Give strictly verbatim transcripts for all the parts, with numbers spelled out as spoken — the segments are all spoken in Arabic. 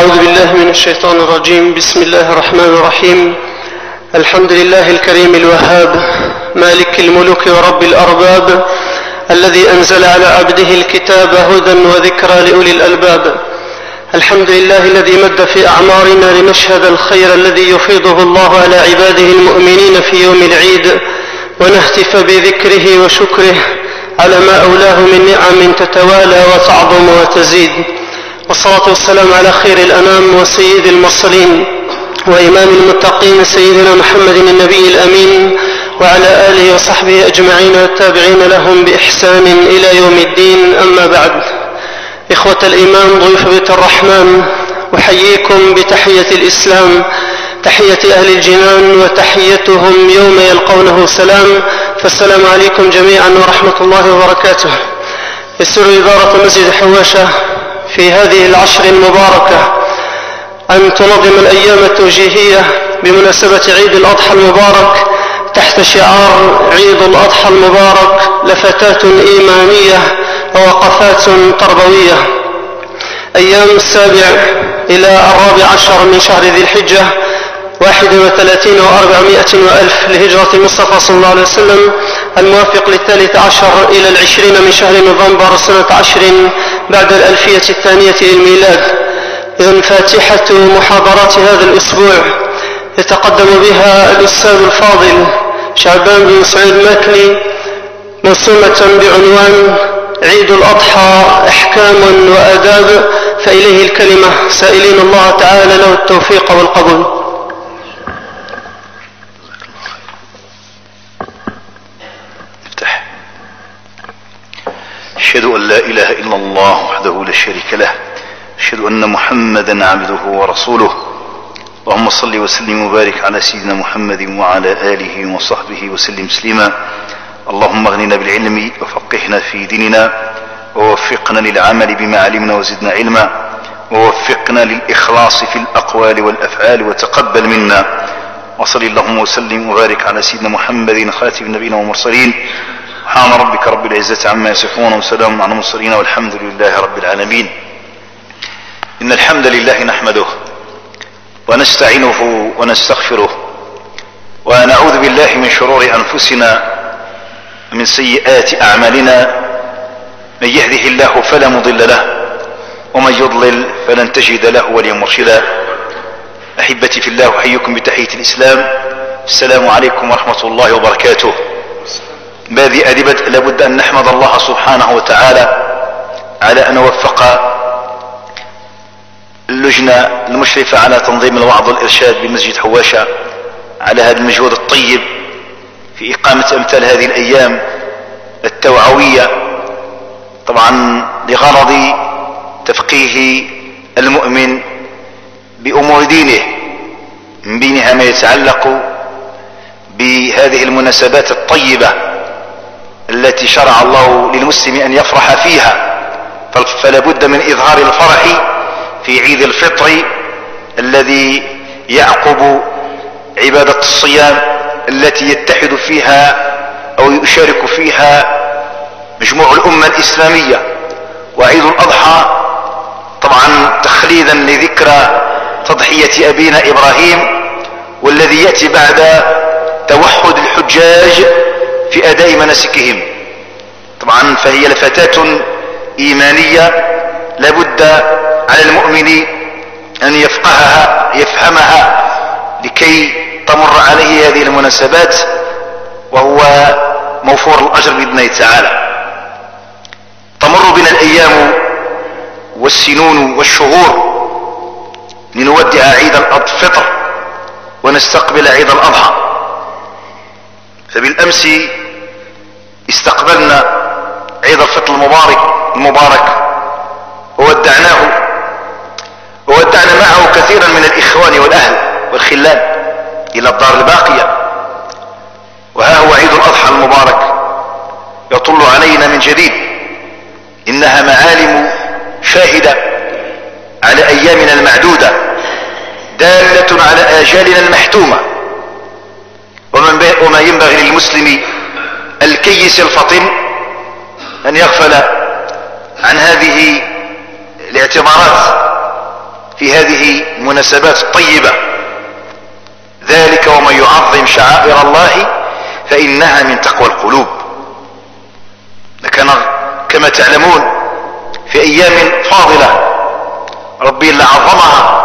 أعوذ بالله من الشيطان الرجيم. بسم الله الرحمن الرحيم. الحمد لله الكريم الوهاب مالك الملوك ورب الأرباب، الذي أنزل على عبده الكتاب هدى وذكرى لأولي الألباب. الحمد لله الذي مد في أعمارنا لنشهد الخير الذي يفيضه الله على عباده المؤمنين في يوم العيد، ونهتف بذكره وشكره على ما أولاه من نعم تتوالى وتعظم وتزيد. والصلاة والسلام على خير الأنام وسيد المرسلين وإمام المتقين سيدنا محمد النبي الأمين، وعلى آله وصحبه أجمعين والتابعين لهم بإحسان إلى يوم الدين. أما بعد، إخوة الإيمان ضيوف بيت الرحمن، أحييكم بتحية الإسلام، تحية أهل الجنان، وتحيتهم يوم يلقونه سلام. فالسلام عليكم جميعا ورحمة الله وبركاته. يسر إدارة مسجد حواشة في هذه العشر المباركة أن تنظم الأيام التوجيهية بمناسبة عيد الأضحى المبارك تحت شعار عيد الأضحى المبارك لفتات إيمانية ووقفات تربوية. أيام السابع إلى الرابع عشر من شهر ذي الحجة، واحد وثلاثين وأربعمائة وألف لهجرة المصطفى صلى الله عليه وسلم، الموافق للثالث عشر إلى العشرين من شهر نوفمبر سنة عشر بعد الألفية الثانية للميلاد. إذن فاتحة محاضرات هذا الأسبوع يتقدم بها الأستاذ الفاضل شعبان بن سعيد ماكلي، موسومة بعنوان عيد الأضحى أحكام وآداب، فإليه الكلمة، سائلين الله تعالى له التوفيق والقبول. أشهد أن لا إله إلا الله وحده لا شريك له، أشهد أن محمدا عبده ورسوله. اللهم صل وسلم وبارك على سيدنا محمد وعلى آله وصحبه وسلم تسليما. اللهم اغننا بالعلم وفقهنا في ديننا، ووفقنا للعمل بما علمنا وزدنا علما، ووفقنا للإخلاص في الأقوال والأفعال وتقبل منا. وصل اللهم وسلم وبارك على سيدنا محمد خاتم النبيين والمرسلين. سبحان ربك رب العزة عما يصفون وسلام على المرسلين والحمد لله رب العالمين. إن الحمد لله نحمده ونستعينه ونستغفره، ونعوذ بالله من شرور أنفسنا ومن سيئات أعمالنا. من يهده الله فلا مضل له، ومن يضلل فلن تجد له وليا مرشدا. أحبتي في الله، أحييكم بتحية الإسلام. السلام عليكم ورحمة الله وبركاته. بهذه أدبت لابد أن نحمد الله سبحانه وتعالى على أن وفق اللجنة المشرفة على تنظيم الوعظ والإرشاد بمسجد حواشة على هذا المجهود الطيب في إقامة أمثال هذه الأيام التوعوية، طبعا لغرض تفقيه المؤمن بأمور دينه، من بينها ما يتعلق بهذه المناسبات الطيبة التي شرع الله للمسلم أن يفرح فيها. فلا بد من إظهار الفرح في عيد الفطر الذي يعقب عبادة الصيام التي يتحد فيها أو يشارك فيها مجموع الأمة الإسلامية. وعيد الأضحى طبعا تخليدا لذكرى تضحية أبينا إبراهيم، والذي يأتي بعد توحد الحجاج في أداء مناسكهم. طبعا فهي لفتات إيمانية لابد على المؤمن أن يفقهها يفهمها لكي تمر عليه هذه المناسبات وهو موفور الأجر بإذن الله تعالى. تمر بنا الأيام والسنون والشهور لنودع عيد الفطر ونستقبل عيد الأضحى. فبالأمس استقبلنا عيد الفطر المبارك المبارك وودعناه، وودعنا معه كثيرا من الإخوان والأهل والخلان إلى الدار الباقية. وها هو عيد الأضحى المبارك يطل علينا من جديد. إنها معالم شاهدة على أيامنا المعدودة، دالة على آجالنا المحتومة. وما ينبغي للمسلم الكيس الفطن أن يغفل عن هذه الاعتبارات في هذه المناسبات الطيبة. ذلك ومن يعظم شعائر الله فإنها من تقوى القلوب. لكن كما تعلمون في أيام فاضلة ربي اللي عظمها،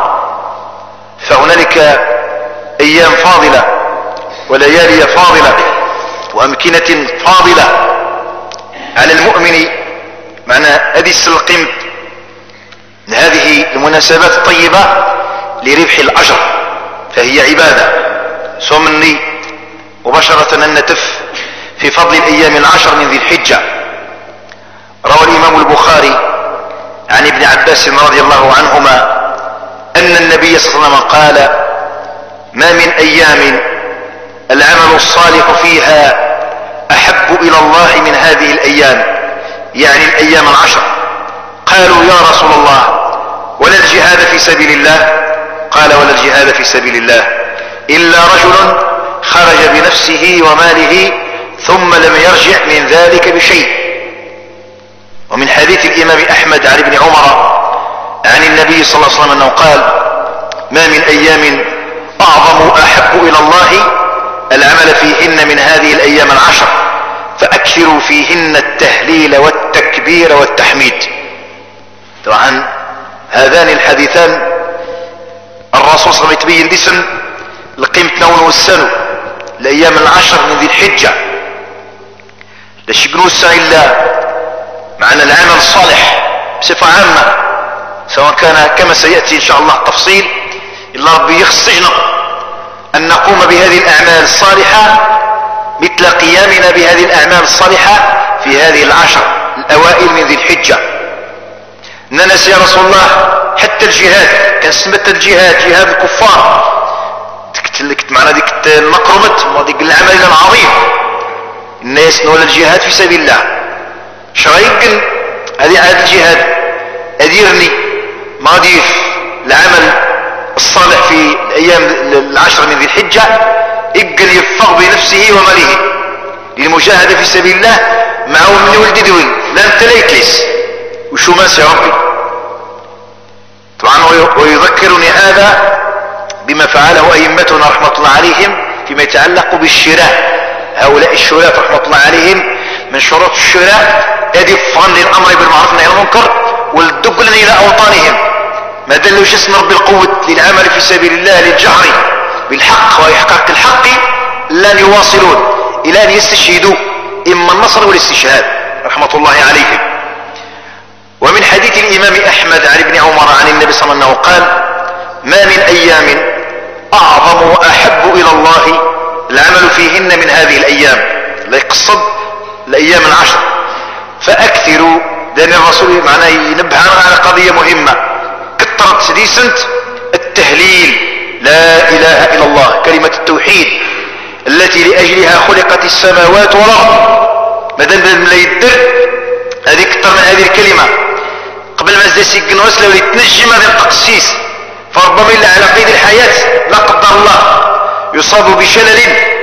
فهنالك أيام فاضلة وليالي فاضلة وأمكنة فاضلة على المؤمن. معنى هذه السلقيم هذه المناسبات الطيبة لربح الأجر، فهي عبادة. سمني مباشرة أن نتف في فضل الأيام العشر من ذي الحجة. روى الإمام البخاري عن ابن عباس رضي الله عنهما أن النبي صلى الله عليه وسلم قال: ما من أيام العمل الصالح فيها أحب إلى الله من هذه الأيام، يعني الأيام العشر. قالوا: يا رسول الله ولا الجهاد في سبيل الله؟ قال: ولا الجهاد في سبيل الله إلا رجل خرج بنفسه وماله ثم لم يرجع من ذلك بشيء. ومن حديث الإمام أحمد عن ابن عمر عن النبي صلى الله عليه وسلم أنه قال: ما من أيام أعظم أحب إلى الله العمل فيهن من هذه الأيام العشر، فأكثروا فيهن التهليل والتكبير والتحميد. طبعا هذان الحديثان الرسول صلى الله عليه وسلم يتبين دسم لقيمة نون والسنو الأيام العشر من ذي الحجة، لاش يقنوسا إلا معنى العمل الصالح بصفة عامة، سواء كان كما سيأتي إن شاء الله التفصيل. إلا ربي يخصجنا أن نقوم بهذه الأعمال الصالحة مثل قيامنا بهذه الأعمال الصالحة في هذه العشر الأوائل من ذي الحجة. ننسى يا رسول الله حتى الجهاد، كان سمت الجهاد جهاد الكفار، ديك معنا ديك المقرمت وديك العمل العظيم الناس نول الجهاد في سبيل الله. شرايقن هذه عاد الجهاد أديرني ما ضيف العمل الصالح في الأيام العشر من ذي الحجة، إقل يفق بنفسه وماله للمجاهدة في سبيل الله معه من ولد دوين لا انت لا يكلس وشو ماس يا ربي. طبعا ويذكرني هذا بما فعله أئمتنا رحمة الله عليهم فيما يتعلق بالشراء. هؤلاء الشراء رحمة الله عليهم من شروط الشراء يدفعون للأمر بالمعروف والنهي عن المنكر والدقل إلى أوطانهم، ما دلوا جسم رب القوة للعمل في سبيل الله للجهر بالحق وإحقاق الحق لن يواصلون إلى أن يستشهدوا إما النصر والاستشهاد رحمة الله عليهم. ومن حديث الإمام أحمد عن ابن عمر عن النبي صلى الله عليه وسلم قال: ما من أيام أعظم وأحب إلى الله العمل فيهن من هذه الأيام، لا يقصد الأيام العشر. فأكثروا، لأن الرسول معناه ينبه على قضية مهمة، كثرت سديسنت التهليل لا إله إلا الله، كلمة التوحيد التي لأجلها خلقت السماوات والأرض. مادام لا يدر هذه كثر من هذه الكلمة قبل ما زاسي قنوس لو يتنجم هذا التقسيس، فربما إلا على قيد الحياة لا قدر الله يصاب بشلل.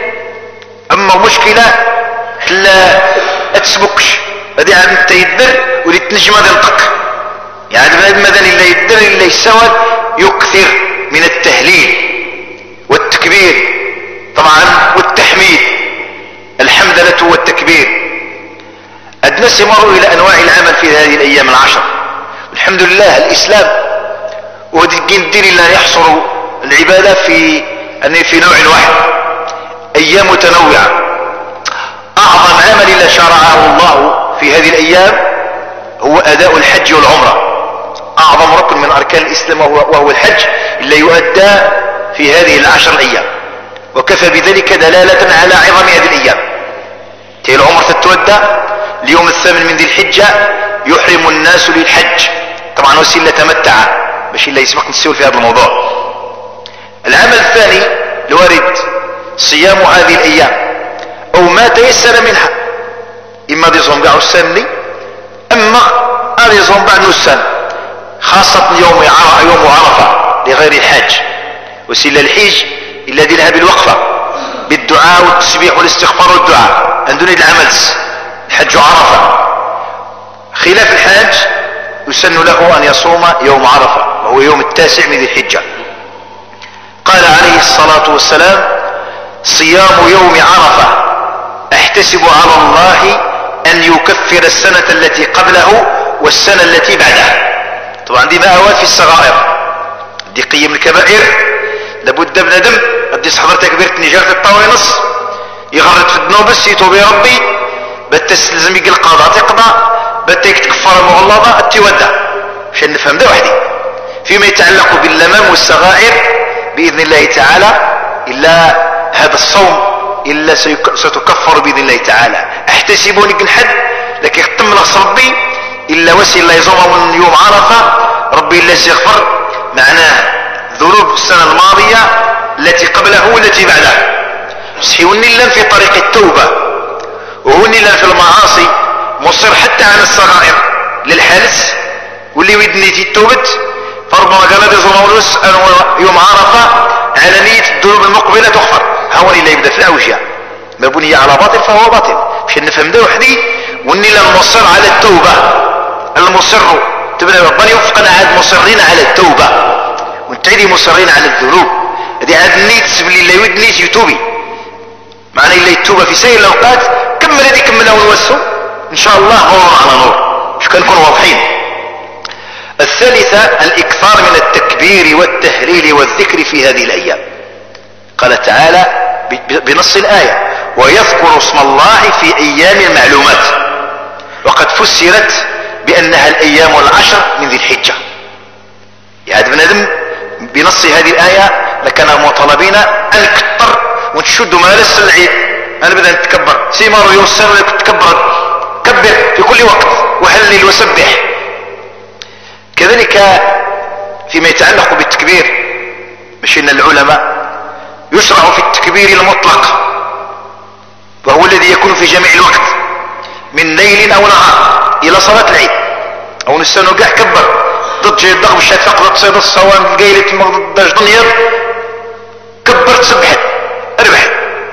أما مشكلة لا أتسبكش هذه عاد انت يدر وليتنجم هذا ينطق، يعني ماذا إلا يدر إلا يسوى يكثر من التهليل والتكبير طبعا والتحميد، الحمدلة والتكبير. الناس يمروا إلى أنواع العمل في هذه الأيام العشر. الحمد لله الإسلام ودي ندير إلا يحصر العبادة في أن في نوع واحد، أيام متنوعة. أعظم عمل إلا شرعه الله في هذه الأيام هو أداء الحج والعمرة، أعظم ركن من أركان الإسلام وهو الحج إلا يؤدى في هذه العشر الأيام، وكفى بذلك دلالة على عظم هذه الأيام. تي العمرة تتودى اليوم الثامن من ذي الحجة، يحرم الناس للحج طبعا وسيلة تمتع باش إلا يسبق نسيول في هذا الموضوع. العمل الثاني الوارد صيام هذه الأيام أو ما تيسر منها، إما دي زنبع السنة أما دي زنبع نسان، خاصة يوم يوم عرفة لغير الحاج، وسيلة الحج إلا دينها بالوقفة بالدعاء والتسبيح والاستغفار والدعاء عندنا العمل الحج عرفة. خلاف الحاج يسن له أن يصوم يوم عرفة وهو يوم التاسع من ذي الحجة. قال عليه الصلاة والسلام: صيام يوم عرفة احتسب على الله ان يكفر السنة التي قبله والسنة التي بعدها. طبعا دي مآوات في الصغائر، دي قيم الكبائر لابد من دم قد يصحضر تكبيرة نجارة الطاوي نص يغرد في الذنوب يتوب يا ربي بتستلزم يجي القضاء تقضى بتيك تكفر المغلظة التودع عشان نفهم ده وحدي. فيما يتعلق باللمام والصغائر بإذن الله تعالى إلا هذا الصوم إلا ستكفر بإذن الله تعالى. احتسبوني الحد لكن يختم لغص ربي إلا وسي الله يزوم من يوم عرفة ربي إلا سيغفر معناه ذنوب السنة الماضية التي قبله والتي بعدها. صحيوني لن في طريق التوبة وهوني لن في المعاصي مصر حتى على الصغائر للحالس واللي ودنيتي التوبت فربما قال هذا زمولوس يوم عرفة على نية الذنوب المقبلة تغفر هوني لا يبدأ في الأوجه ما بني على باطل فهو باطل مشان نفهم ده وحدي. واني لن مصر على التوبة المصر تبنى ربنا يوفقنا عاد مصرين على التوبة وانتعدي مصرين على الذنوب هذه عاد نيت سبلي لا يود نيت يتوبي معنى إلا التوبة في سير الأوقات كمل هذه كملها ونوسه إن شاء الله نور على نور مش كنكون واضحين. الثالثة الإكثار من التكبير والتهليل والذكر في هذه الأيام. قال تعالى بنص الآية: ويذكر اسم الله في أيام معلومات، وقد فسرت بأنها الأيام العشر من ذي الحجة. يعني ابن آدم بنص هذه الآية لكان مطالبين أن نكتر ونشد ما لسه العيد أنا بدأ نتكبر سيمارو يوسر لك تكبر كبر في كل وقت وهلل وسبح. كذلك فيما يتعلق بالتكبير مش إن العلماء يشرع في التكبير المطلق وهو الذي يكون في جميع الوقت من ليل أو نهار إلى صلاة العيد أو نستنى قاع كبر ضد جاي الضغم الشافق ضد صيد الصوان قيلة مغضب دنيا كبر تسبحت اربح.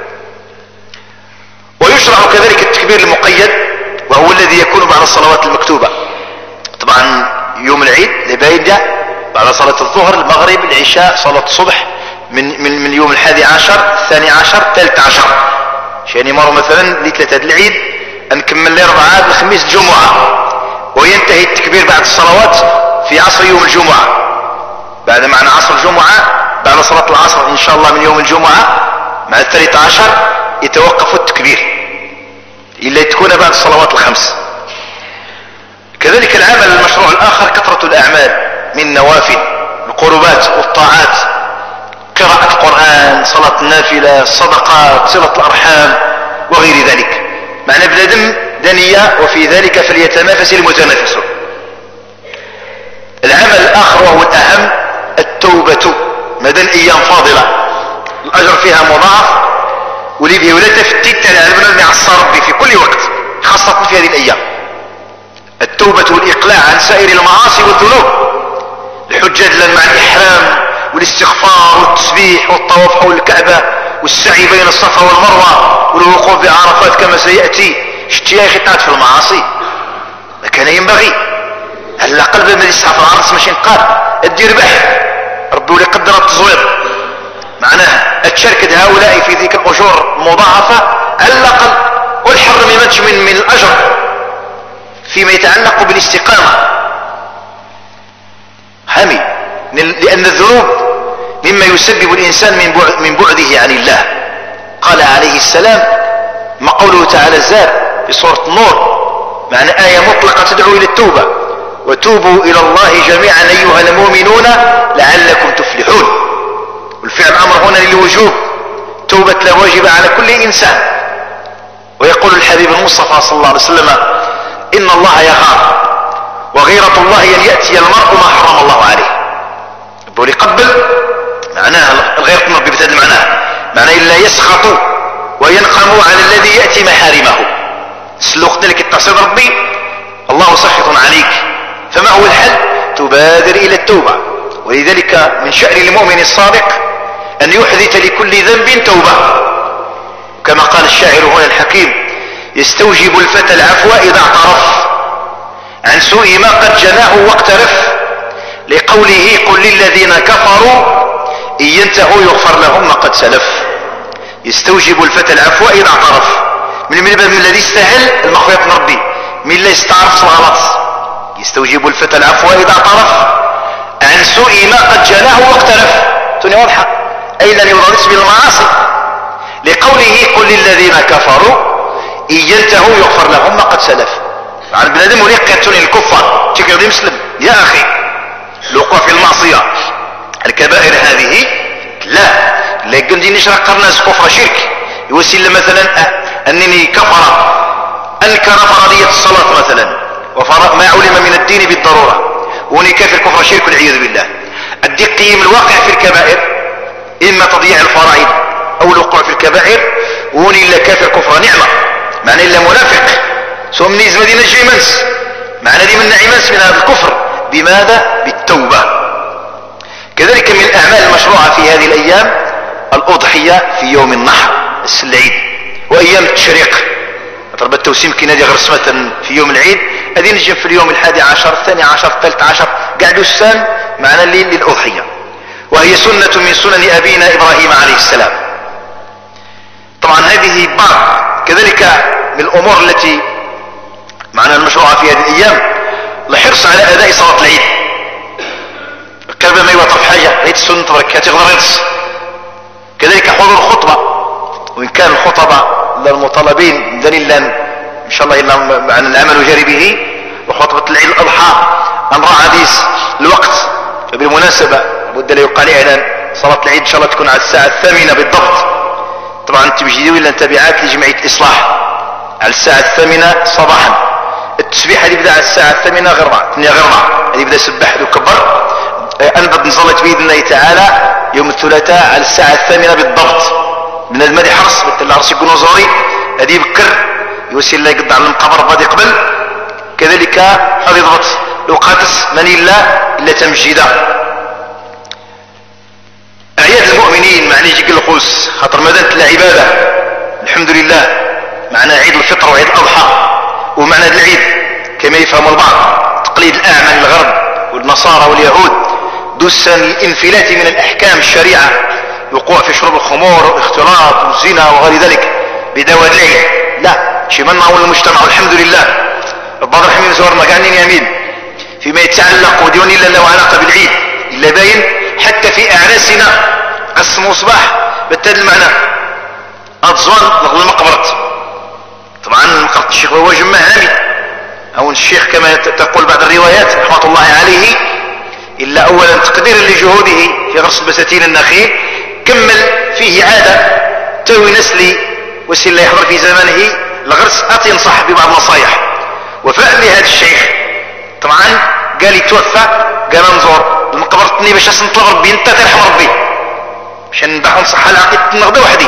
ويشرع كذلك التكبير المقيد وهو الذي يكون بعد الصلوات المكتوبة. طبعا يوم العيد لبايدة بعد صلاة الظهر المغرب العشاء صلاة الصبح من, من, من يوم الحادي عشر الثاني عشر ثالث عشر يعني مرة مثلا لثلاثة العيد نكمل لأربعة الخميس الجمعة وينتهي التكبير بعد الصلوات في عصر يوم الجمعة. بعد معنى عصر الجمعة بعد صلاة العصر إن شاء الله من يوم الجمعة مع الثالث عشر يتوقف التكبير إلا تكون بعد الصلوات الخمس. كذلك العمل المشروع الآخر كثرة الأعمال من نوافل القربات والطاعات قراءة القرآن صلاة النافلة الصدقات صلة الأرحام وغير ذلك. معنى ابن آدم دنيا وفي ذلك فليتنافس المتنافسون. العمل الآخر وهو الأهم التوبة مدن أيام فاضلة الأجر فيها مضاعف ولي به ولا تفتت على البنى مع الصرب في كل وقت خاصة في هذه الأيام. التوبة والإقلاع عن سائر المعاصي والذنوب الحجاج لن مع الإحرام والاستغفار والتسبيح والطواف حول الكعبة والسعي بين الصفا والمروة والوقوف بعرفات كما سيأتي اشتياخ تعد في المعاصي ما كان ينبغي هلا قلب من يسحف العرس ماشي نقال الدير بح ربي ولي قدر التزوير معناه اتشارك هؤلاء في ذيك الأجور مضاعفة على الأقل والحرم يمتش من, من الأجر فيما يتعلق بالاستقامة حامي لأن الذنوب مما يسبب الإنسان من, بعد من بعده عن الله. قال عليه السلام ما قوله تعالى الزاد في سورة النور معنى آية مطلقة تدعو إلى التوبة وتوبوا إلى الله جميعا أيها المؤمنون لعلكم تفلحون. والفعل أمر هنا للوجوب توبة لا واجب على كل إنسان. ويقول الحبيب المصطفى صلى الله عليه وسلم إن الله يغار وغيرة الله أن يأتي المرء ما حرم الله عليه. يقول يقبل معناها الغيرة المرء ببتدل معناها معناه إلا يسخط وينقم على الذي يأتي محارمه. سلوك ذلك التصيد ربي الله سخط عليك فما هو الحل؟ تبادر إلى التوبة. ولذلك من شأن المؤمن الصادق أن يحدث لكل ذنب توبة كما قال الشاعر هنا الحكيم يستوجب الفتى العفو إذا اعترف عن سوء ما قد جناه واقترف لقوله قل للذين كفروا إن ينتهوا يغفر لهم ما قد سلف. يستوجب الفتى العفو إذا اعترف، من من من الذي يستاهل المغفرة من ربي، من لا يستعرف الغلط. يستوجب الفتى العفو إذا اعترف عن سوء ما قد جناه واقترف. توني واضحة، أي لن يضرس بالمعاصي. لقوله قل للذين كفروا إن ينتهوا يغفر لهم ما قد سلف. عن بنادم وليقتل الكفار تكرر مسلم يا أخي الوقوع في المعصية الكبائر هذه لا لا يقول نشرح قرناس كفر شرك يوسل مثلا أنني كفر أنكر فرضية الصلاة مثلا وما علم من الدين بالضرورة وني كافر كفر شرك والعياذ بالله. أدي قيم الواقع في الكبائر إما تضييع الفرائض أو الوقوع في الكبائر وني إلا كافر كفر نعمة معنى إلا منافق سوى من يزم دين الجيمانس معنى دي من نعمانس من هذا الكفر. بماذا؟ بالتوبة. كذلك من الأعمال المشروعة في هذه الأيام الأضحية في يوم النحر العيد وأيام التشريق. ضرب التوسيم كي نادي غرسمة في يوم العيد هذه نجم في اليوم الحادي عشر الثاني عشر الثالث عشر قاعد السام معنا الليل للأضحية، وهي سنة من سنن أبينا إبراهيم عليه السلام. طبعا هذه بعض كذلك من الأمور التي معنا المشروعة في هذه الأيام الحرص على أداء صلاة العيد. كرب ما يوطف حاجة عيد السنة بركات يغضر يرص. كذلك حضور الخطبة وإن كان الخطبة للمطالبين دليلا إن شاء الله إلا معنا العمل جاري به. وخطبة العيد الأضحى أمر حديث الوقت بالمناسبة بد لا يقال إعلان صلاة العيد إن شاء الله تكون على الساعة الثامنة بالضبط. طبعا تبجدوا إلا تبعات لجمعية الإصلاح على الساعة الثامنة صباحا. التسبيح هذه يبدا على الساعة الثامنة غير ربع ثمانية غير ربع هذه يبدا سبح وكبر. أنبت نصلت بإذن الله تعالى يوم الثلاثاء على الساعة الثامنة بالضبط. من المدي حرص مثل العرس يكونوا زوري هذه بكر يوسي الله يقضى على القبر بعد يقبل. كذلك هذه ضبط لو قاتس من إلا إلا تمجيدا. أعياد المؤمنين معني يجي القوس خاطر مدينة العبادة الحمد لله معنى عيد الفطر وعيد الأضحى ومعنى العيد كما يفهم البعض تقليد الأعمى الغرب والنصارى واليهود دوسا الانفلات من الأحكام الشريعة الوقوع في شرب الخمور والاختلاط والزنا وغير ذلك بدواء العيد. لا شي منا هو المجتمع والحمد لله. البعض الحميد زورنا قاعدين يمين فيما يتعلق وديون إلا له علاقة بالعيد إلا باين حتى في أعراسنا قسموا صباح بالتالي المعنى أتزوان نغل المقبرة. طبعا مقبرة الشيخ هو جمع هامي أو الشيخ كما تقول بعض الروايات رحمة الله عليه إلا أولا تقدير لجهوده في غرس البساتين النخيل كمل فيه عادة تروي نسلي وسيل لا يحضر في زمانه الغرس أتي ينصح ببعض النصايح وفاء لهذا الشيخ. طبعا قال يتوفى قال انظر المقبرتني باش نطلب ربي انت ترحم ربي باش نباح نصح العقيدة النغدة وحدي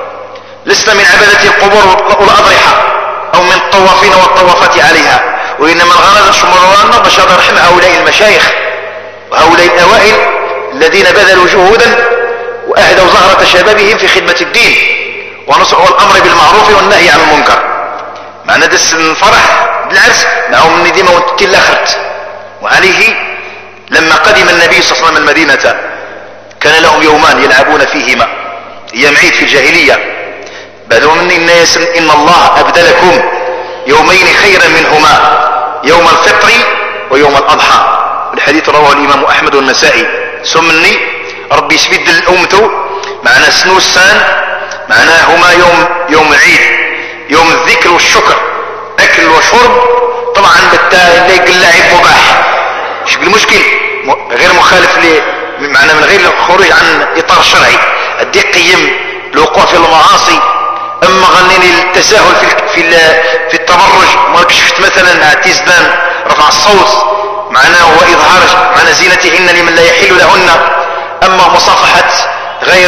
لسنا من عبادة القبور والأضرحة أو من الطوافين والطوافات عليها وإنما الغرض شمرنا باش نرحم هؤلاء المشايخ وهؤلاء الأوائل الذين بذلوا جهودا وأهدوا زهرة شبابهم في خدمة الدين ونصحوا الأمر بالمعروف والنهي عن المنكر. معنى دس الفرح بالعرس معهم من ديما وانت الاخرت. وعليه لما قدم النبي صلى الله عليه وسلم المدينة كان لهم يومان يلعبون فيهما ايام عيد في الجاهلية بعدهم من الناس ان الله ابدلكم يومين خيرا منهما يوم الفطر ويوم الاضحى. الحديث رواه الامام احمد والنسائي. سمني ربي يسبد الامته معنا سنوسان معناهما يوم يوم العيد يوم الذكر والشكر اكل وشرب. طبعا بالتالي اللعب مباح مش المشكل غير مخالف ل معنى من غير الخروج عن اطار الشرعي. ادي قيم الوقوع في المعاصي اما غنيني التساهل في في في التبرج ما شفت مثلا اعتزدان رفع الصوت معناه واظهار معنى زينتهن لمن لا يحل لهن اما مصافحه غير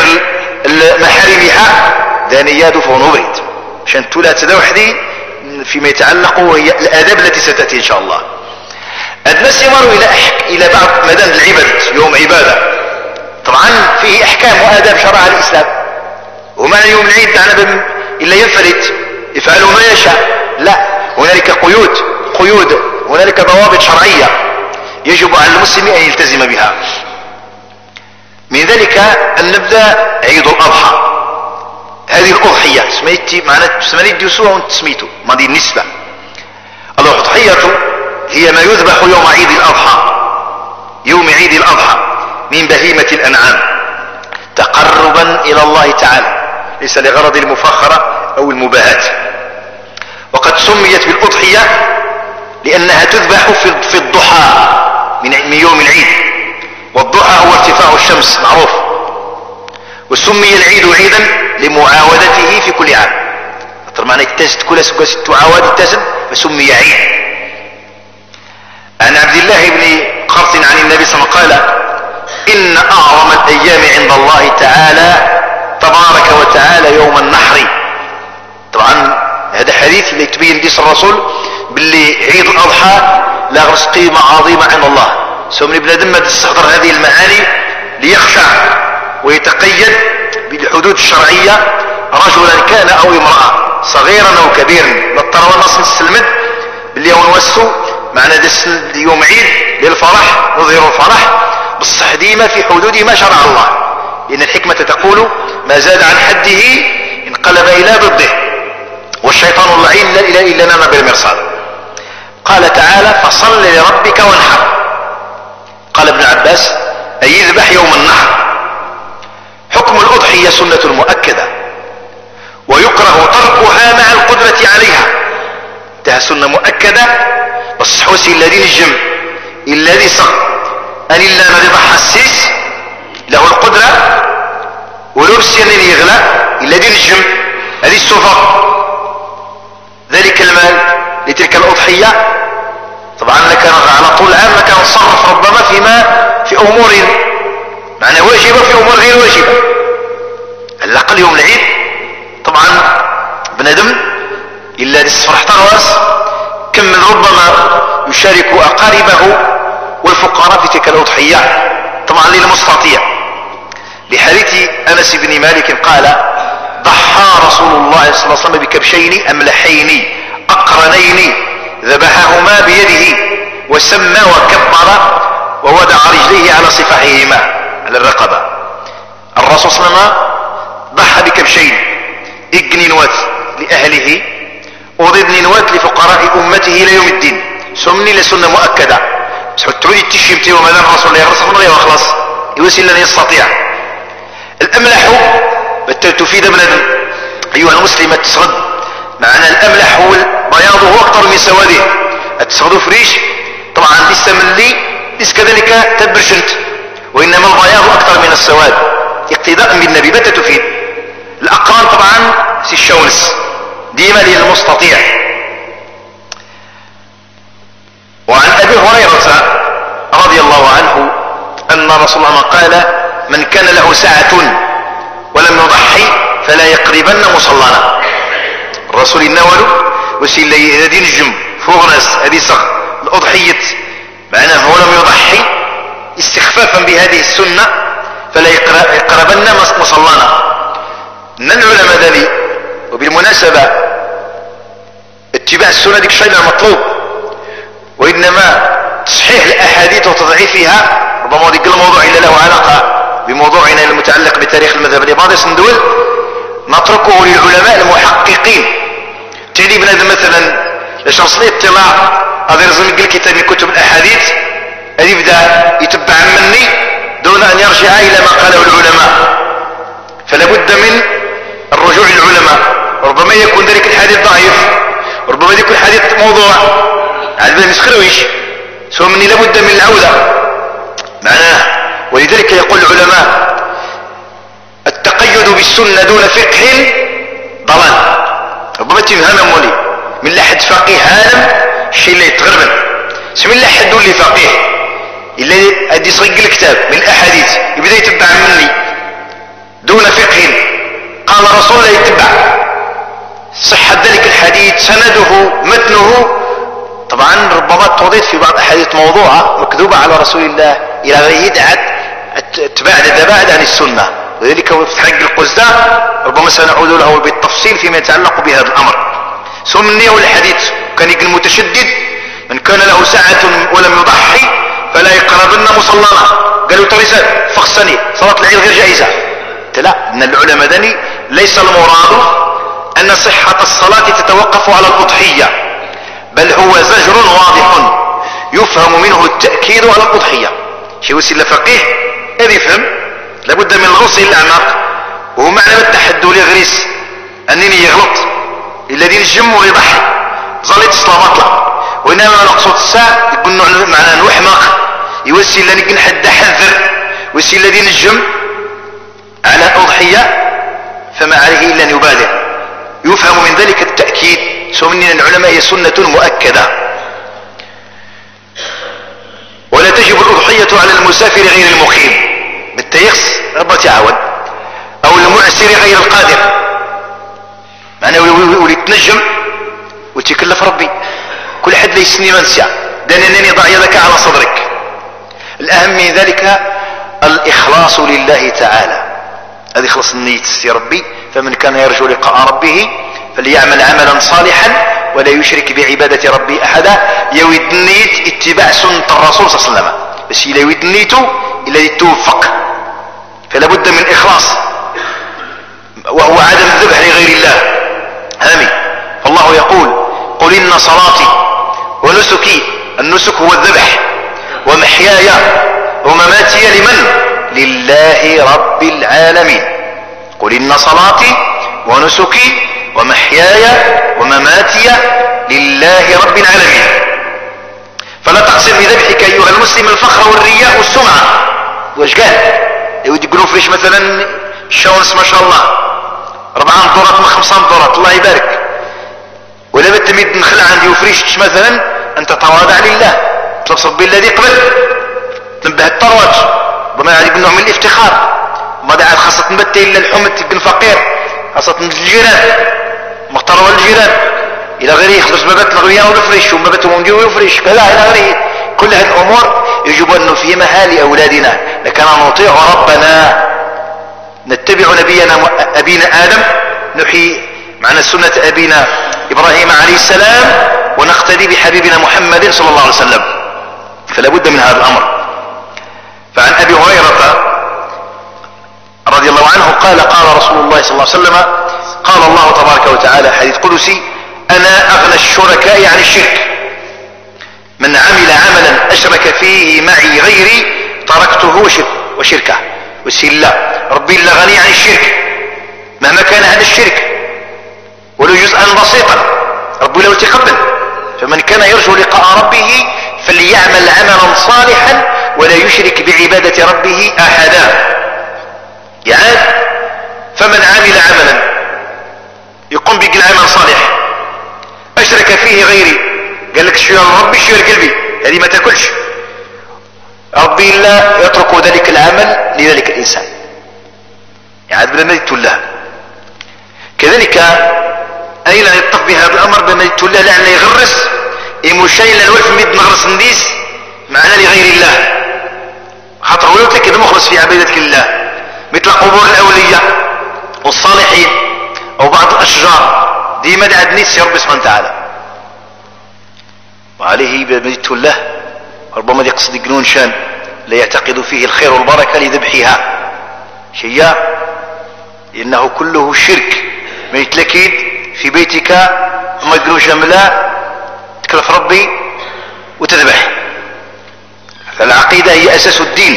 محارمها دانيات فهو بريد عشان تولا تدا وحدي فيما يتعلق وهي الاداب التي ستاتي ان شاء الله. الناس يمروا الى أحك... الى بعض مدان العباده يوم عباده طبعا فيه احكام واداب شرعها الاسلام ومعنى يوم العيد معنى الا ينفلت يفعل ما يشاء. لا هنالك قيود قيود هنالك ضوابط شرعيه يجب على المسلم أن يلتزم بها. من ذلك أن نبدأ عيد الأضحى. هذه الأضحية سميتي معناتها سميت ديوسوها وانت سميتو ما دي النسبة. الأضحية هي ما يذبح يوم عيد الأضحى، يوم عيد الأضحى من بهيمة الأنعام تقربا إلى الله تعالى، ليس لغرض المفاخرة أو المباهاة. وقد سميت بالأضحية لأنها تذبح في الضحى من يوم العيد، والضحى هو ارتفاع الشمس معروف. وسمي العيد عيدا لمعاودته في كل عام، معنى التاسد كل ست عواد التاسد فسمي عيد. عن عبد الله بن قرط عن النبي صلى الله عليه وسلم قال: إن أعظم الأيام عند الله تعالى تبارك وتعالى يوم النحر. طبعا هذا حديث اللي تبين ديس الرسول باللي عيد الأضحى لا غرس قيمة عظيمة عند الله. سو من بنادم ما تستحضر هذه المعاني ليخشع ويتقيد بالحدود الشرعية، رجلا كان أو امرأة، صغيرا أو كبيرا. نضطر نص نسلمد باللي هو نوسو معنى دس يوم عيد للفرح، نظهر الفرح بالصح ديما في حدود ما شرع الله، لأن الحكمة تقول: ما زاد عن حده انقلب إلى ضده، والشيطان اللعين لا إله إلا نام بالمرصاد. قال تعالى: فصل لربك وانحر. قال ابن عباس: أي يذبح يوم النحر. حكم الأضحية سنة مؤكدة، ويكره تركها مع القدرة عليها. ده سنة مؤكدة بس حوسي الذي نجم الذي صغ أن إلا ما يضحى السيس له القدرة ولبس ينين يغلى الذي نجم هذه السفر ذلك المال لتلك الأضحية. طبعا لكان على طول العام لكان نصرف ربما فيما في أمور معنى واجبة في أمور غير واجبة. على الأقل يوم العيد طبعا بندم إلا للسفر احترواس كم من ربما يشارك أقاربه والفقراء في تلك الأضحية، طبعا للمستطيع. لحديث أنس بن مالك قال: ضحى رسول الله صلى الله عليه وسلم بكبشين أملحين أقرنين ذبحهما بيده وسمى وكبر ووضع رجليه على صفحهما على الرقبة. الرسول صلى الله عليه وسلم ضحى بكبشين، إجن نوات لأهله وضد نوات لفقراء أمته إلى يوم الدين. سمني لسنة مؤكدة تعودي التشيمتي وماذا الرسول الله يرسل الله وخلاص يوسل لن يستطيع. الأملح تفيد بلد أيها المسلمة تسغد معنى الأملح هو بياضه أكثر من سواده. التسغد فريش طبعا لسه من لي ليس كذلك تبرشنت، وإنما البياض أكثر من السواد اقتداء بالنبي. متى تفيد الأقران طبعا سي الشونس ديما للمستطيع. وعن أبي هريرة رضي الله عنه أن رسول الله قال: من كان له ساعة ولم يضحي فلا يقربن مصلانا. الرسول النوال وسيل لي هذه الجم فوق ناس هذه صغ الأضحية معناه هو لم يضحي استخفافا بهذه السنة فلا يقربن مصلانا. من العلماء ذلك وبالمناسبة اتباع السنة ديك الشيء المطلوب، وإنما تصحيح الأحاديث وتضعيفها ربما ديك الموضوع إلا له علاقة بموضوعنا المتعلق بتاريخ المذهب الإباضي سندول نتركه للعلماء المحققين. تعني بنادم مثلا لشخص لي اطلاع هذا يرزم يقل كتاب من كتب الأحاديث هذا يبدأ يتبع مني دون أن يرجع إلى ما قاله العلماء، فلا بد من الرجوع للعلماء. ربما يكون ذلك الحديث ضعيف، ربما يكون الحديث موضوع على بالي مسخرويش، سوى مني لابد من العودة معناه. ولذلك يقول العلماء: التقيد بالسنة دون فقه ضلال. ربما تفهم مولي من لحد فقيه عالم الشيء اللي يتغربن سمي الله حد اللي فقيه اللي ادي صيق الكتاب من الاحاديث يبدا يتبع مني دون فقه قال رسول الله يتبع صحة ذلك الحديث سنده متنه. طبعا ربما توضيت في بعض احاديث موضوعة مكذوبة على رسول الله الى غير يدعت اتباع لذبائد عن السنة. وذلك في حق القزداء ربما سنعود له بالتفصيل فيما يتعلق بهذا الامر. ثم النية والحديث كان يقول المتشدد: من كان له ساعة ولم يضحي فلا يقربن مصلانا. قالوا ترسل فخصني صلاة العيد غير جائزة. لا، ان العلماء دني ليس المراد ان صحة الصلاة تتوقف على الأضحية، بل هو زجر واضح يفهم منه التأكيد على الأضحية. شي وسيلة فقيه هذا يفهم لابد من الغوص الى الاعماق، وهو معنى التحدي لغريس انني يغلط الذي نجم ويضحي ظليت الصلاه، وانما نقصد الساعه يقول معنى نوحمق يوسي الذي نحد حذر ويسي الذي نجم على اضحيه فما عليه الا ان يبادر. يفهم من ذلك التاكيد، سو من العلماء هي سنه مؤكده. ولا تجب الاضحيه على المسافر غير المقيم بالتيخص ربما تعاون، او المعسر غير القادر، معناه ولي تنجم وتكلف ربي. كل حد ليسني منسى دانني ضع يدك على صدرك. الاهم من ذلك الاخلاص لله تعالى، هذه خلص النية يا ربي. فمن كان يرجو لقاء ربه فليعمل عملا صالحا ولا يشرك بعبادة ربي احدا. يويد النية اتباع سنة الرسول صلى الله عليه وسلم، بس إلا يويد نيته إلا يتوفق، فلا بد من إخلاص، وهو عدم الذبح لغير الله. آمين. فالله يقول قل إن صلاتي ونسكي، النسك هو الذبح، ومحياي ومماتي لمن؟ لله رب العالمين. قل إن صلاتي ونسكي ومحياي ومماتي لله رب العالمين. فلا تقصد بذبحك أيها المسلم الفخر والرياء والسمعة. واش قال؟ يقولوا فيش مثلا الشاونس ما شاء الله أربعة دورات من خمسة دورات الله يبارك، ولا بتميد نخلع عندي وفريش مثلا، أنت تواضع لله تبصر بالذي قبل تنبه التروج بما عليك نوع من الافتخار. ما دعا خاصة نبت إلا الحمد تبقى فقير، خاصة الجيران مختار والجيران إلى غيره يخلص بابات الغوية والفريش وبابات ومجي ويفريش كذا إلى غيره. كل هذه الأمور يجب أن نفهمها لأولادنا. لكن نطيع ربنا، نتبع نبينا أبينا آدم، نحيي معنا سنة أبينا إبراهيم عليه السلام، ونقتدي بحبيبنا محمد صلى الله عليه وسلم. فلا بد من هذا الأمر. فعن أبي هريرة رضي الله عنه قال قال رسول الله صلى الله عليه وسلم قال الله تبارك وتعالى حديث قدسي أنا أغنى الشركاء عن الشرك، من عمل عملا أشرك فيه معي غيري تركته وشركه. وسيلا ربي لا غني عن الشرك مهما كان هذا الشرك ولو جزءا بسيطا، ربي لو تقبل. فمن كان يرجو لقاء ربه فليعمل عملا صالحا ولا يشرك بعبادة ربه أحدا. يعني فمن عمل عملا يقوم بقل عمل صالح أشرك فيه غيري، قال لك شو ربي شو قلبي هذه ما تاكلش، ربي لا يترك ذلك العمل لذلك الإنسان، يعني بلا ما يتولاه. كذلك أين يطف بهذا الأمر بما يتولاه لأنه يغرس يمشي للولف ميد نغرس نديس معنا لغير الله، خاطر ولو كذا مخلص في عبادتك لله، مثل قبور الأولياء والصالحين أو بعض الأشجار ديما دعا نيس يا رب سبحانه وتعالى. وعليه بمجدت الله ربما يقصد يقنون شان لا يعتقد فيه الخير والبركة لذبحها شيء، إنه كله شرك. ما يتلكيد في بيتك وما يقنون شاملا تكلف ربي وتذبح. فالعقيدة هي أساس الدين.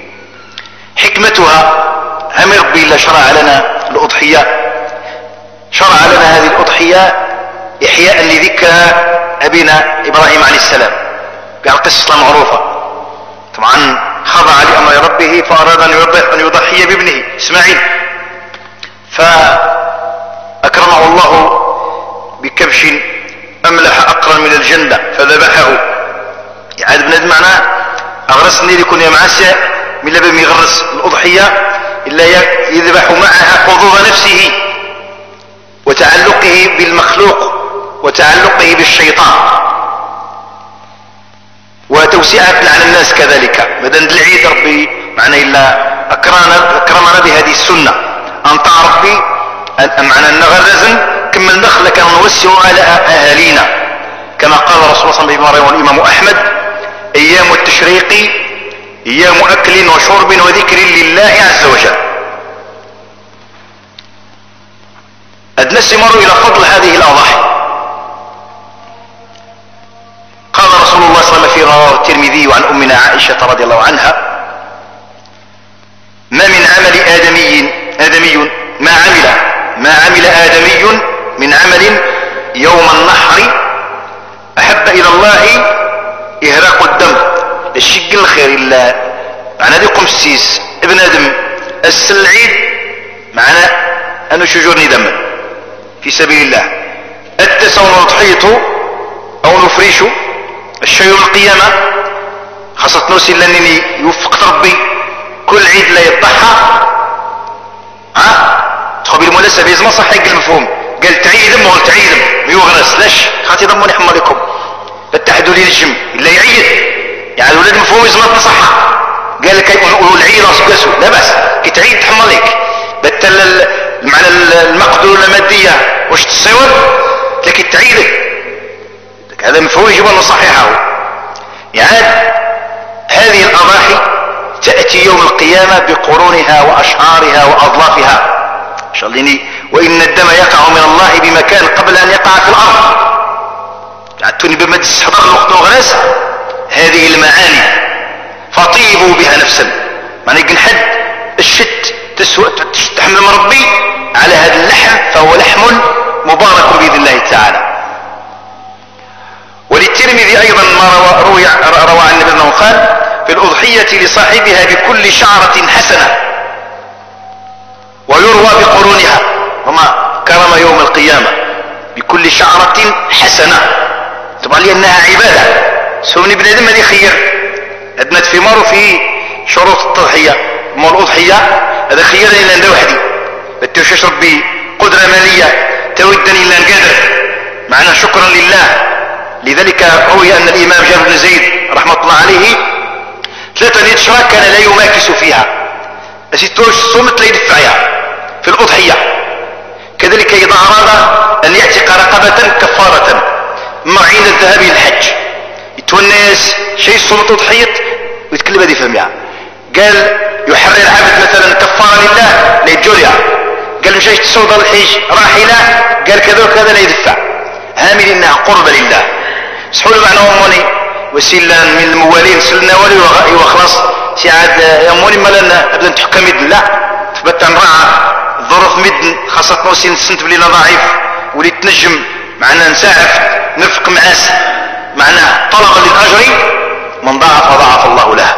حكمتها هم ربي إلا شرع لنا الأضحية، شرع لنا هذه الأضحية إحياء لذكرى أبينا إبراهيم عليه السلام بقصة معروفة. طبعا خضع لأمر ربه فأراد أن يضحي بابنه إسماعيل، فأكرمه الله بكبش أملح أقرن من الجنة فذبحه. يعني بناد معناه أغرسني لكون يا معسى من لبم يغرس الأضحية إلا يذبح معها حظوظ نفسه وتعلقه بالمخلوق وتعلقه بالشيطان وتوسعة على الناس. كذلك بدن العيد ربي معنا إلا أكرمنا, أكرمنا بهذه السنة أنطع ربي معنا النغرزن كما النخل كان نوسع على أهالينا كما قال رسول الله صلى الله عليه وسلم والإمام أحمد ايام التشريق ايام اكل وشرب وذكر لله عز وجل. ادنى السمر الى فضل هذه الاضاحي. قال رسول الله صلى الله عليه وسلم في رواه الترمذي عن امنا عائشة رضي الله عنها: ما من عمل ادمي ادمي ما عمل ما عمل ادمي من عمل يوم النحر احب الى الله اهراق الدم الشق الخير الا معنا ديكم السيس ابن ادم السلعيد معنا انه شجرني دما في سبيل الله التسون نضحيته او نفريشه الشيء يوم القيامة خاصة نوسي لانني يوفقت ربي كل عيد لا يضحى ها تخبي المناسبة يزما صحيح المفهوم قال تعيدم وقال تعيدم يغرس لاش خاطي ضموني حمى لكم بتحدوا لي الجم الا يعيد يعني الولاد مفهوم يزما تنصحها قال لك يقولوا العيد راسو لا بس كي تعيد تحمى لك بتل معنى المقدور المادية واش تصور لكن تعيدك هذا مفهوم يجب ان نصححه. يعني هذه الاضاحي تأتي يوم القيامة بقرونها واشعارها واظلافها شلني وان الدم يقع من الله بمكان قبل ان يقع في الارض. عدتوني بمد السحضر الوقت وغرس هذه المعاني فطيبوا بها نفسا معنى يقن حد الشت تسوء تحمل من ربي على هذا اللحم فهو لحم مبارك باذن الله تعالى. وللترمذي ايضا ما روى روى عن النبي انه قال: في الاضحية لصاحبها بكل شعرة حسنة ويروى بقرونها وما كرم يوم القيامة بكل شعرة حسنة طبعا لانها عبادة سوني بن ادم هذه خير ادنت في مر في شروط التضحية مو الاضحية هذا خير الا عند وحدي بتوش اشرب بقدرة مالية تودني الا القدر معناه شكرا لله. لذلك روي ان الامام جابر بن زيد رحمة الله عليه ثلاثة اشراك كان لا يماكس فيها اسيتوش صمت لا يدفعها في الاضحية. كذلك اذا اراد ان يعتق رقبة كفارة معين الذهاب الى الحج يتونس شيء صمت اضحية ويتكلم هذه فهمها قال يحرر العبد مثلا كفارة لله لا يتجولها قال مشاش تسود الحج راحلة قال كذا وكذا لا يدفع هامل انها قربة لله سحول معنا اموني وسيلا من الموالين سلنا ولي وخلاص سعاد اموني مالنا ابدا تحكم مدن لا تبت نراعى ظروف مدن خاصة نوسين سنت بلينا ضعيف ولي تنجم معنا نساعف نرفق معاس معناه طلب للاجر من ضاعف وضاعف الله له.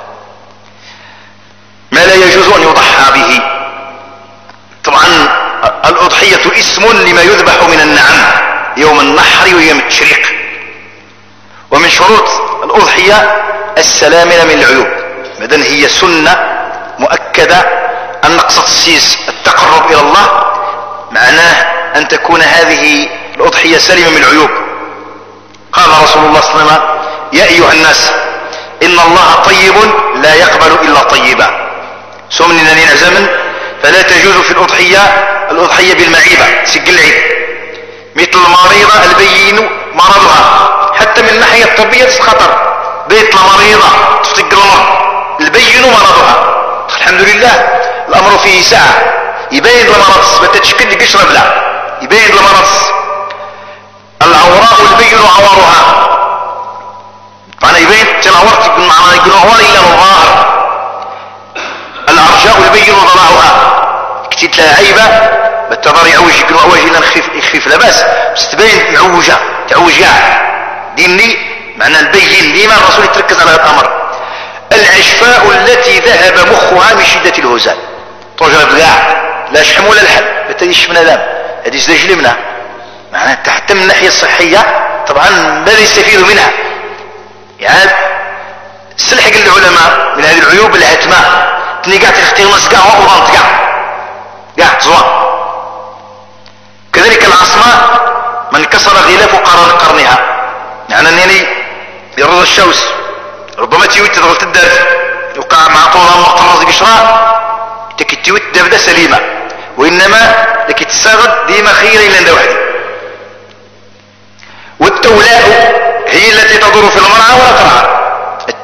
ما لا يجوز ان يضحى به طبعا الاضحية اسم لما يذبح من النعم يوم النحر ويوم التشريق. ومن شروط الاضحية السلامة من العيوب مدن هي سنة مؤكدة ان نقصد السيس التقرب الى الله معناه ان تكون هذه الاضحية سليمة من العيوب. قال رسول الله صلى الله عليه وسلم: يا ايها الناس ان الله طيب لا يقبل الا طيبا. سمننا لنا زمن فلا تجوز في الاضحية الاضحية بالمعيبة سق العيد مثل المريضة البين مرضها حتى من ناحية الطبية خطر بيت المريضة تفتق المرض البين مرضها الحمد لله الامر فيه ساعة يبين المرض بتتشكل قشرب لا يبين المرض العوراء البين عورها معنى يبين تنعورت يقول معنى يقول عوار الا الظاهر العرجاء البين ضلعها كتيت لها عيبة بالتضار يعوج يقول عواج الا نخفيف يخفيف لا باس بس تبين معوجة تعوج يعني ديني معنى البين ديما الرسول يتركز على هذا الامر. العشفاء التي ذهب مخها من شدة الهزال تجرب لا لا شحم ولا لحم بتديش من دام هذه سدجلي منها معناها حتى من الناحية الصحية طبعا ماذا يستفيد منها يعني استلحق العلماء من هذه العيوب الهتماء تني قاعد تختار مسقع وأوضان تقع قاعد زوان. كذلك العصماء من كسر غلاف قرن قرنها يعني انني يرضى الشوس ربما تيوت تضغط الدرس يوقع مع طولها مقرز قشرة تكي تيوت دبدة سليمة وانما لكي تساغد ديما خير الا عند وحدي. والتولاء هي التي تدور في المرعى ولا ترعى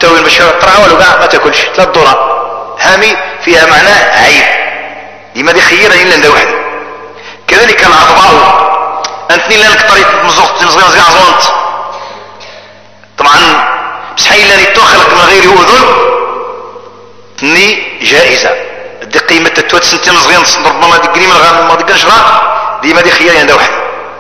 تستوي المشروع الطرعة ولو قاع ما تاكلش ثلاث ذرة هامي فيها معناه عيب لما دي خيرا إلا ندى وحدي. كذلك العظماء أنتني لانك طريق مزغط مزغط مزغط عزوانت طبعا بسحيل لاني توخلق من غير أذن تني جائزة دي قيمة التوت سنتي مزغط ربما دي قريم الغام ما دي قنشرة دي ما دي خيرا ندى وحدي.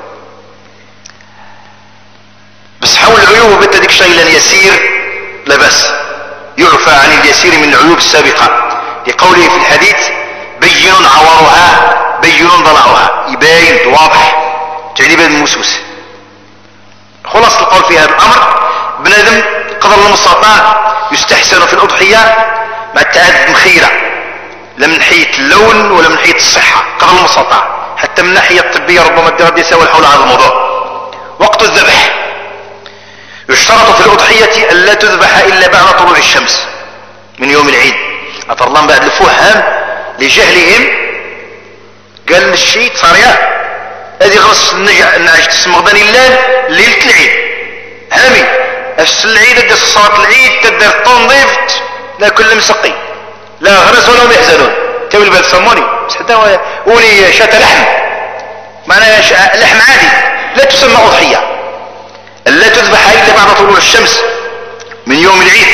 بس حول العيوب بنت ديك شيء لن يسير لا بأس يعفى عن اليسير من العيوب السابقة لقوله في الحديث بين عورها بين ضلعها يباين واضح تعليب الموسوس. خلاص القول في هذا الأمر بنادم قدر المستطاع يستحسن في الأضحية مع التعدد الخيرة لا من ناحية اللون ولا من ناحية الصحة قدر المستطاع حتى من الناحية الطبية ربما الدرد يساوي حول هذا الموضوع. وقت الذبح يشترط في الأضحية أن لا تذبح إلا بعد طلوع الشمس من يوم العيد. أثر الله بعد الفهم لجهلهم قال الشيء صاريا هذه غرس النجع النعج تسمى غدا الليل ليلة العيد هامي أس العيد أدى صلاة العيد تدر التنظيف لا كل مسقي لا غرس ولا هم يحزنون تولي بال سموني بس حتى ولي شات لحم معناها لحم عادي لا تسمى أضحية لا تذبح إلا بعد طلوع الشمس من يوم العيد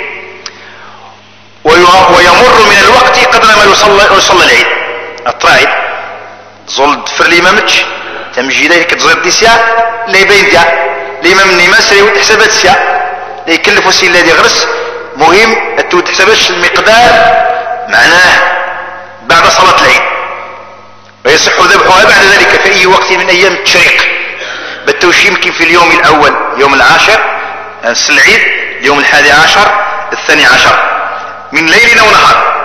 ويمر من الوقت قدر ما يصلى, يصلى العيد الطراعي زول تفر لي مامتش تمجي لك تزويد دي سيا لا يبين ديا الإمام النماس يود حسابات سيا لا يكلفوا السي الذي غرس مهم تود حساباتش المقدار معناه بعد صلاة العيد ويصح ذبحها بعد ذلك في أي وقت من أيام التشريق بالتوشي يمكن في اليوم الأول يوم العاشر نفس العيد اليوم الحادي عشر الثاني عشر من ليل أو نهار.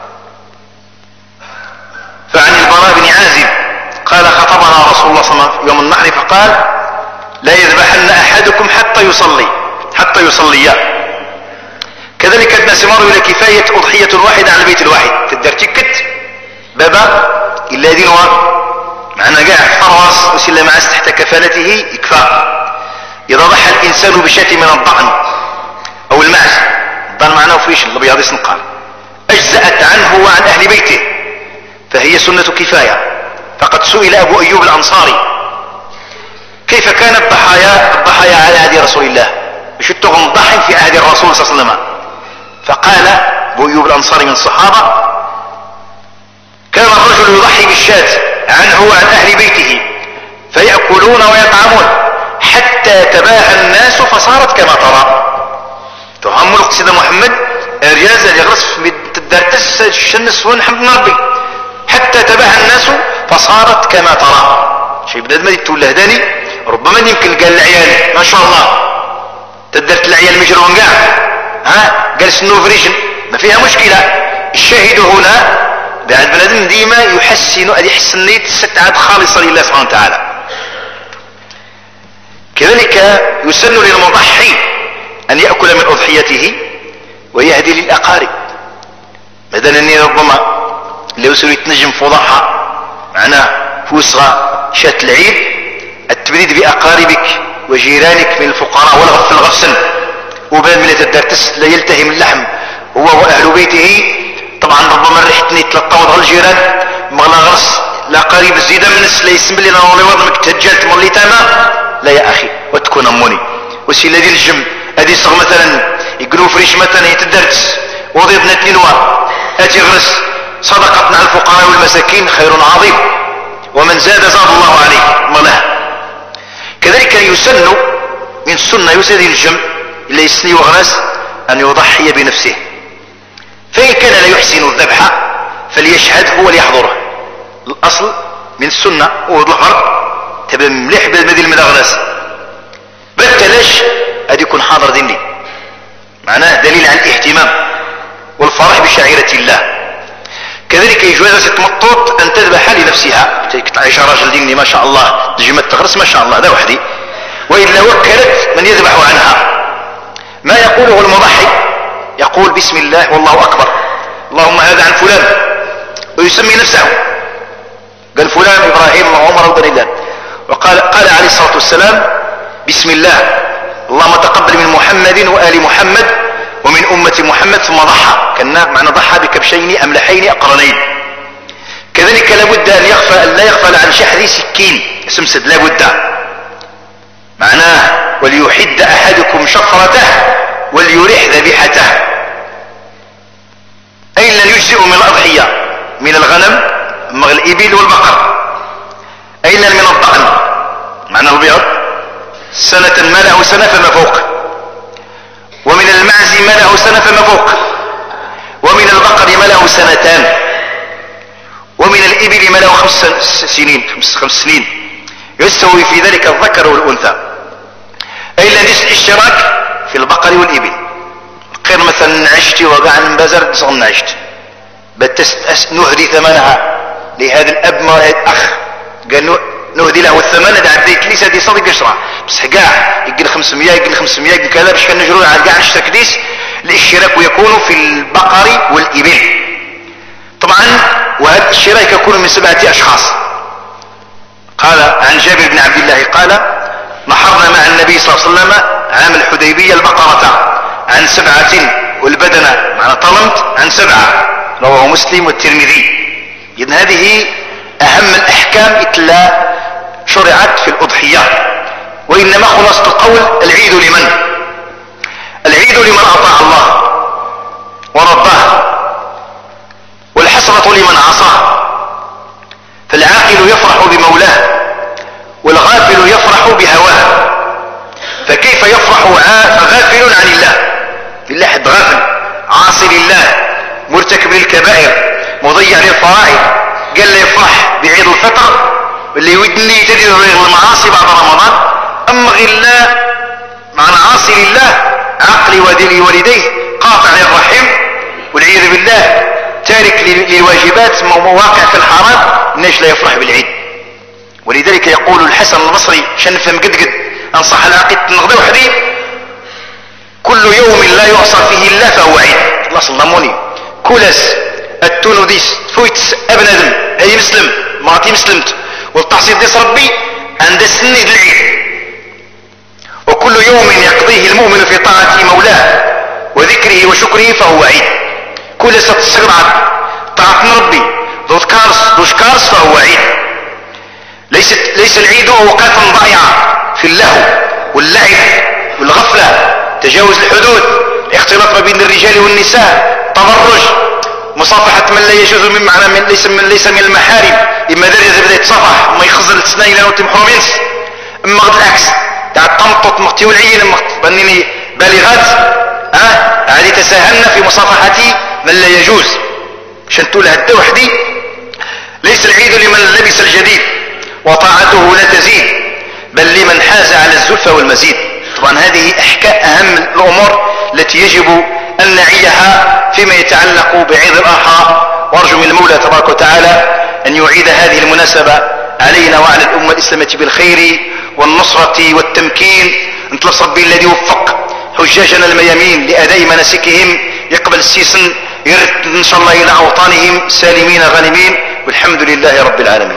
فعن البراء بن عازب قال خطبنا رسول الله صلى الله عليه وسلم يوم النحر فقال لا يذبحن أحدكم حتى يصلي حتى يصلي. كذلك ادنى سمار إلى كفاية أضحية واحدة على البيت الواحد تقدر تكت بابا إلا دين معنا قاع فرس وسلا معس تحت كفالته يكفى. إذا ضحى الإنسان بشاة من الضأن أو المعز الضأن معناه فريش الأبيض يسنقال أجزأت عنه وعن أهل بيته فهي سنة كفاية. فقد سئل أبو أيوب الأنصاري كيف كانت الضحايا الضحايا على عهد رسول الله بشتغن ضحي في عهد الرسول صلى الله عليه وسلم. فقال أبو أيوب الأنصاري من الصحابة كان الرجل يضحي بالشاة عنه وعن أهل بيته فيأكلون ويطعمون حتى تباهى الناس فصارت كما ترى. تهم القصيد محمد الرجاز اللي غرس تدرتس الشنس ونحمد ربي حتى تباهى الناس فصارت كما ترى. شيء بدأت ما تقول هداني ربما يمكن قال العيال ما شاء الله تدرت العيال مجرون قاع ها قال سنو فريشن ما فيها مشكلة. الشاهد هنا بعد بلادن ديما يحسن أن يحسن نيت ستعاد خالصة لله سبحانه وتعالى. كذلك يسن للمضحي أن يأكل من أضحيته ويهدي للأقارب. بدل أني ربما لو سوي تنجم فضحة معناه فوسغة شات العيد التبريد بأقاربك وجيرانك من الفقراء والغف الغفسن وبين من الدرتس لا يلتهم اللحم هو وأهل بيته. طبعا ربما ريحتني تلطوض الجيران مغلا غرس لا قريب الزيدة من الس لا يسمى لنا والله وضمك تهجلت مولي تاما لا يا أخي وتكون أموني وسي الذي الجم هذه صغ مثلا يقولوا فريش مثلا يتدرس وضيبنا تنوى أتي غرس صدقتنا على الفقراء والمساكين خير عظيم ومن زاد زاد الله عليه ملاه. كذلك يسن من السنة يسن الجم اللي يسني وغرس أن يضحي بنفسه. فإن كان لا يحسن الذبح فليشهد هو ليحضره. الأصل من السنة وهو الحر تبقى مليح بالمدي المدغنس بالتلاش أدي يكون حاضر ديني معناه دليل عن الاهتمام والفرح بشعيرة الله. كذلك يجوز تمطط أن تذبح لنفسها تعيش راجل ديني ما شاء الله تجمد تغرس ما شاء الله ده وحدي وإلا وكلت من يذبح عنها. ما يقوله المضحي يقول بسم الله والله أكبر اللهم هذا عن فلان ويسمي نفسه قال فلان إبراهيم وعمر وبن الله وقال قال عليه الصلاة والسلام بسم الله اللهم تقبل من محمد وآل محمد ومن أمة محمد ثم ضحى، كان معنى ضحى بكبشين أملحين أقرنين. كذلك لابد أن يغفل أن لا يغفل عن شحذ سكين سمسد، لابد معناه وليحد أحدكم شفرته وليرح ذبيحته. أين لن يجزئ من الأضحية؟ من الغنم من الإبل والبقر. أين من الضأن معنى البيض سنة ما له سنة فما فوق، ومن المعز ما له سنة فما فوق، ومن البقر ما له سنتان، ومن الإبل ما له خمس سنين خمس, خمس سنين يستوي في ذلك الذكر والأنثى. أي لن الاشتراك في البقر والإبل. غير مثلا عشت وقع بزر تصغن عشت بتست نهدي ثمنها لهذا الأب ما هذا الأخ قال نهدي له الثمن هذا عديت ليس هذه صدق يشرع بس كاع يقل خمسمية يقل خمسمية يقل كذا باش كنجروا على كاع نشتا كديس. الاشتراك يكون في البقر والإبل طبعا، وهذا الاشتراك يكون من سبعة أشخاص. قال عن جابر بن عبد الله قال نحرنا مع النبي صلى الله عليه وسلم عام الحديبية البقرة عن سبعة والبدنة معنى طلمت عن سبعة، رواه مسلم والترمذي. إذن هذه أهم الأحكام إتلا شرعت في الأضحية. وإنما خلاصة القول العيد لمن؟ العيد لمن أطاع الله ورضاه، والحسرة لمن عصاه. فالعاقل يفرح بمولاه والغافل يفرح بهواه. فكيف يفرح غافل عن الله؟ لله حد غافل عاصي لله مرتكب للكبائر مضيع للفرائض، قال له يفرح بعيد الفطر اللي يودني يجري المعاصي بعد رمضان. أما غلا معنى عاصي لله عقلي وديني والديه قاطع للرحم والعياذ بالله تارك للواجبات مواقع في الحرام، الناس لا يفرح بالعيد. ولذلك يقول الحسن البصري عشان نفهم قد قد انصح العقيد النغضة وحدي كل يوم لا يعصى فيه الله فهو عيد. الله صلموني كولاس التونوديس فويتس ابن ادم اي مسلم مراتي مسلمت والتحصيل ديس ربي عند سنة العيد. وكل يوم يقضيه المؤمن في طاعة مولاه وذكره وشكره فهو عيد. كل ستسرع طاعة ربي ذو كارس ذو شكارس فهو عيد. ليس ليس العيد اوقافا ضائعة في اللهو واللعب والغفلة، تجاوز الحدود، اختلاط ما بين الرجال والنساء، تبرج، مصافحة من لا يجوز من معنى من ليس من ليس من المحارم. اما درجة بدا يتصافح ما يخزن السنين لانه تمحرم ينس. اما غد العكس تاع التمطط مختي والعين بنيني بالغات اه عادي تساهلنا في مصافحة من لا يجوز. عشان تقول هدا وحدي ليس العيد لمن لبس الجديد وطاعته لا تزيد بل لمن حاز على الزلفى والمزيد. طبعا هذه احكاء اهم الامور التي يجب ان نعيها فيما يتعلق بعيد الاضحى. وارجو من المولى تبارك وتعالى ان يعيد هذه المناسبة علينا وعلى الامة الاسلامية بالخير والنصرة والتمكين. نطلب ربي الذي وفق حجاجنا الميامين لاداء مناسكهم يقبل السيسن يرد ان شاء الله الى اوطانهم سالمين غانمين والحمد لله رب العالمين.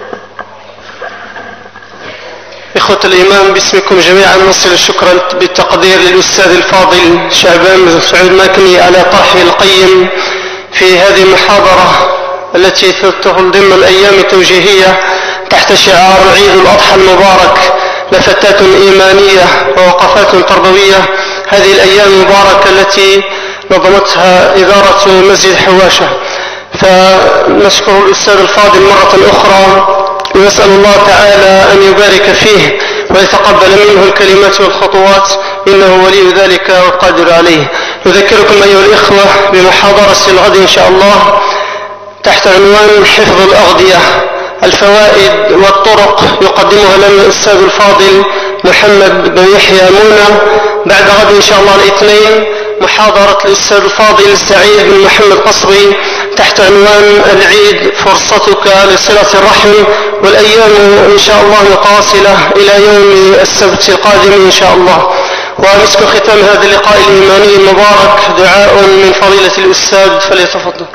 إخوة الإيمان باسمكم جميعا نصل الشكر بالتقدير للأستاذ الفاضل شعبان بن سعود ماكني على طرحه القيم في هذه المحاضرة التي تدخل ضمن الأيام التوجيهية تحت شعار عيد الأضحى المبارك لفتات إيمانية ووقفات تربوية. هذه الأيام المباركة التي نظمتها إدارة مسجد حواشة، فنشكر الأستاذ الفاضل مرة أخرى ونسأل الله تعالى أن يبارك فيه ويتقبل منه الكلمات والخطوات إنه ولي ذلك والقادر عليه. نذكركم أيها الإخوة بمحاضرة الغد إن شاء الله تحت عنوان حفظ الأغذية، الفوائد والطرق يقدمها لنا الأستاذ الفاضل محمد بن يحيى مونة. بعد غد إن شاء الله الاثنين محاضرة الأستاذ الفاضل سعيد بن محمد قصري تحت عنوان العيد فرصتك لصلة الرحم، والأيام إن شاء الله متواصلة إلى يوم السبت القادم إن شاء الله. ومسك ختام هذا اللقاء الإيماني المبارك دعاء من فضيلة الأستاذ فليتفضل.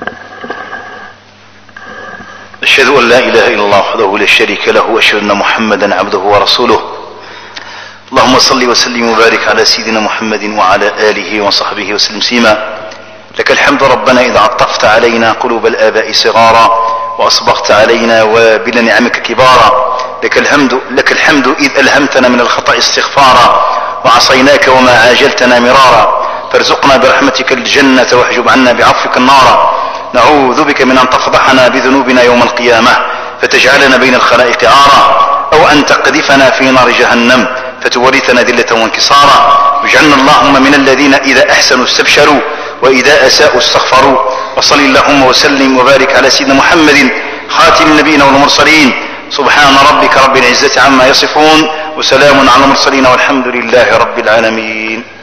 أشهد أن لا إله إلا الله وحده لا شريك له وأشهد أن محمدا عبده ورسوله. اللهم صل وسلم وبارك على سيدنا محمد وعلى آله وصحبه وسلم سيما. لك الحمد ربنا إذا عطفت علينا قلوب الآباء صغارا وأصبغت علينا وابل نعمك كبارا. لك الحمد, لك الحمد إذ ألهمتنا من الخطأ استغفارا وعصيناك وما عاجلتنا مرارا. فارزقنا برحمتك الجنة واحجب عنا بعفوك النار. نعوذ بك من أن تفضحنا بذنوبنا يوم القيامة فتجعلنا بين الخلائق عارا، أو أن تقذفنا في نار جهنم فتورثنا ذلة وانكسارا. واجعلنا اللهم من الذين إذا أحسنوا استبشروا وإذا أساءوا استغفروا. وصل اللهم وسلم وبارك على سيدنا محمد خاتم النبيين والمرسلين. سبحان ربك رب العزة عما يصفون وسلام على المرسلين والحمد لله رب العالمين.